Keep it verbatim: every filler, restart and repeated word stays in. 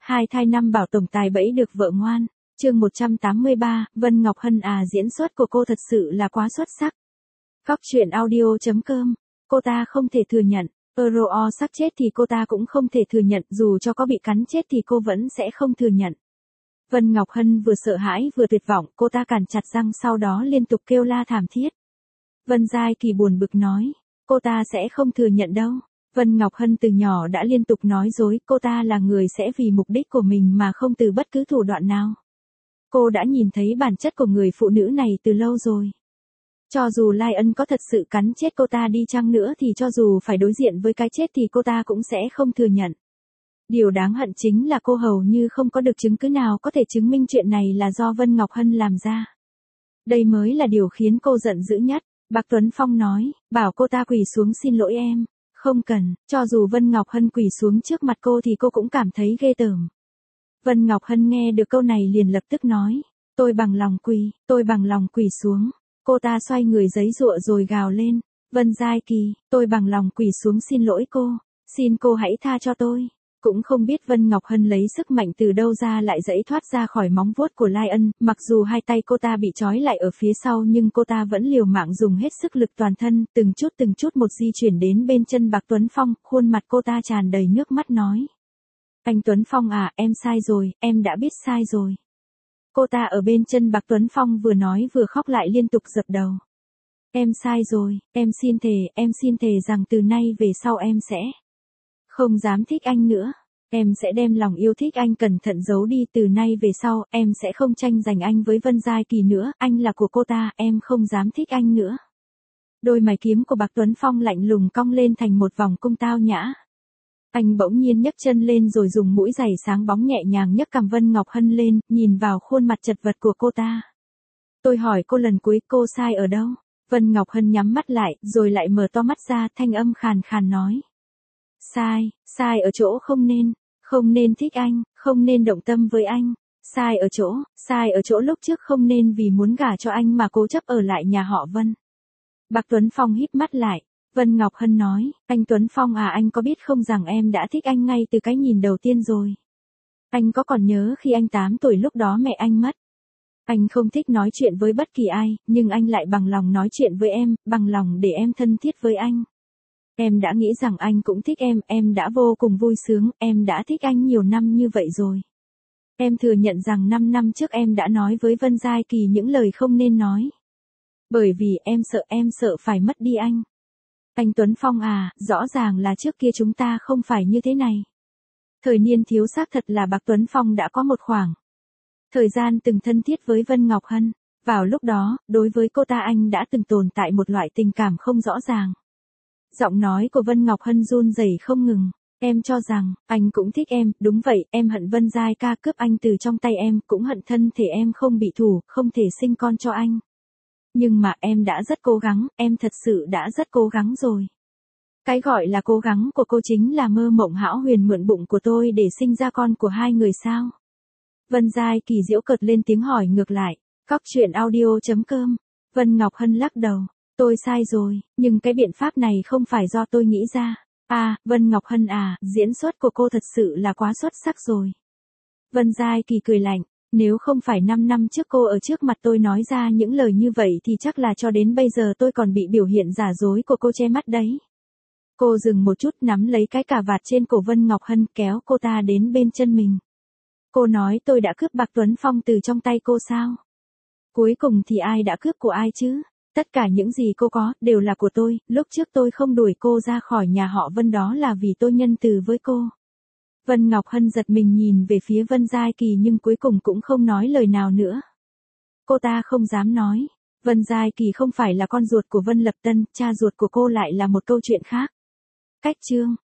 Hai thai năm bảo tổng tài bẫy được vợ ngoan. Chương một trăm tám mươi ba, Vân Ngọc Hân à, diễn xuất của cô thật sự là quá xuất sắc. Góc truyện audio chấm com. Cô ta không thể thừa nhận, Euro sắc chết thì cô ta cũng không thể thừa nhận, dù cho có bị cắn chết thì cô vẫn sẽ không thừa nhận. Vân Ngọc Hân vừa sợ hãi vừa tuyệt vọng, cô ta cắn chặt răng sau đó liên tục kêu la thảm thiết. Vân Giai Kỳ buồn bực nói, cô ta sẽ không thừa nhận đâu. Vân Ngọc Hân từ nhỏ đã liên tục nói dối, cô ta là người sẽ vì mục đích của mình mà không từ bất cứ thủ đoạn nào. Cô đã nhìn thấy bản chất của người phụ nữ này từ lâu rồi. Cho dù Lai Ân có thật sự cắn chết cô ta đi chăng nữa thì cho dù phải đối diện với cái chết thì cô ta cũng sẽ không thừa nhận. Điều đáng hận chính là cô hầu như không có được chứng cứ nào có thể chứng minh chuyện này là do Vân Ngọc Hân làm ra. Đây mới là điều khiến cô giận dữ nhất. Bạc Tuấn Phong nói, bảo cô ta quỳ xuống xin lỗi em. Không cần, cho dù Vân Ngọc Hân quỳ xuống trước mặt cô thì cô cũng cảm thấy ghê tởm. Vân Ngọc Hân nghe được câu này liền lập tức nói, tôi bằng lòng quỳ, tôi bằng lòng quỳ xuống. Cô ta xoay người giấy giụa rồi gào lên, Vân Giai Kỳ, tôi bằng lòng quỳ xuống xin lỗi cô, xin cô hãy tha cho tôi. Cũng không biết Vân Ngọc Hân lấy sức mạnh từ đâu ra lại dãy thoát ra khỏi móng vuốt của Lai Ân, mặc dù hai tay cô ta bị trói lại ở phía sau nhưng cô ta vẫn liều mạng dùng hết sức lực toàn thân, từng chút từng chút một di chuyển đến bên chân Bạc Tuấn Phong, khuôn mặt cô ta tràn đầy nước mắt nói. Anh Tuấn Phong à, em sai rồi, em đã biết sai rồi. Cô ta ở bên chân Bạc Tuấn Phong vừa nói vừa khóc lại liên tục dập đầu. Em sai rồi, em xin thề, em xin thề rằng từ nay về sau em sẽ không dám thích anh nữa. Em sẽ đem lòng yêu thích anh cẩn thận giấu đi, từ nay về sau, em sẽ không tranh giành anh với Vân Giai Kỳ nữa, anh là của cô ta, em không dám thích anh nữa. Đôi mày kiếm của Bạc Tuấn Phong lạnh lùng cong lên thành một vòng cung tao nhã. Anh bỗng nhiên nhấc chân lên rồi dùng mũi giày sáng bóng nhẹ nhàng nhấc cằm Vân Ngọc Hân lên, nhìn vào khuôn mặt chật vật của cô ta. Tôi hỏi cô lần cuối, cô sai ở đâu? Vân Ngọc Hân nhắm mắt lại, rồi lại mở to mắt ra, thanh âm khàn khàn nói. Sai, sai ở chỗ không nên, không nên thích anh, không nên động tâm với anh. Sai ở chỗ, sai ở chỗ lúc trước không nên vì muốn gả cho anh mà cố chấp ở lại nhà họ Vân. Bạc Tuấn Phong híp mắt lại, Vân Ngọc Hân nói, anh Tuấn Phong à, anh có biết không rằng em đã thích anh ngay từ cái nhìn đầu tiên rồi. Anh có còn nhớ khi anh tám tuổi lúc đó mẹ anh mất. Anh không thích nói chuyện với bất kỳ ai, nhưng anh lại bằng lòng nói chuyện với em, bằng lòng để em thân thiết với anh. Em đã nghĩ rằng anh cũng thích em, em đã vô cùng vui sướng, em đã thích anh nhiều năm như vậy rồi. Em thừa nhận rằng năm năm trước em đã nói với Vân Giai Kỳ những lời không nên nói. Bởi vì em sợ, em sợ phải mất đi anh. Anh Tuấn Phong à, rõ ràng là trước kia chúng ta không phải như thế này. Thời niên thiếu xác thật là Bạc Tuấn Phong đã có một khoảng thời gian từng thân thiết với Vân Ngọc Hân. Vào lúc đó, đối với cô ta anh đã từng tồn tại một loại tình cảm không rõ ràng. Giọng nói của Vân Ngọc Hân run rẩy không ngừng. Em cho rằng, anh cũng thích em, đúng vậy, em hận Vân Giai ca cướp anh từ trong tay em, cũng hận thân thể em không bị thủ, không thể sinh con cho anh. Nhưng mà em đã rất cố gắng, em thật sự đã rất cố gắng rồi. Cái gọi là cố gắng của cô chính là mơ mộng hão huyền mượn bụng của tôi để sinh ra con của hai người sao? Vân Giai Kỳ giễu cợt lên tiếng hỏi ngược lại. Góc truyện audio chấm com. Vân Ngọc Hân lắc đầu. Tôi sai rồi, nhưng cái biện pháp này không phải do tôi nghĩ ra. À, Vân Ngọc Hân à, diễn xuất của cô thật sự là quá xuất sắc rồi. Vân Giai Kỳ cười lạnh. Nếu không phải năm năm trước cô ở trước mặt tôi nói ra những lời như vậy thì chắc là cho đến bây giờ tôi còn bị biểu hiện giả dối của cô che mắt đấy. Cô dừng một chút nắm lấy cái cà vạt trên cổ Vân Ngọc Hân kéo cô ta đến bên chân mình. Cô nói tôi đã cướp Bạc Tuấn Phong từ trong tay cô sao? Cuối cùng thì ai đã cướp của ai chứ? Tất cả những gì cô có, đều là của tôi, lúc trước tôi không đuổi cô ra khỏi nhà họ Vân đó là vì tôi nhân từ với cô. Vân Ngọc Hân giật mình nhìn về phía Vân Giai Kỳ nhưng cuối cùng cũng không nói lời nào nữa. Cô ta không dám nói. Vân Giai Kỳ không phải là con ruột của Vân Lập Tân, cha ruột của cô lại là một câu chuyện khác. Cách chương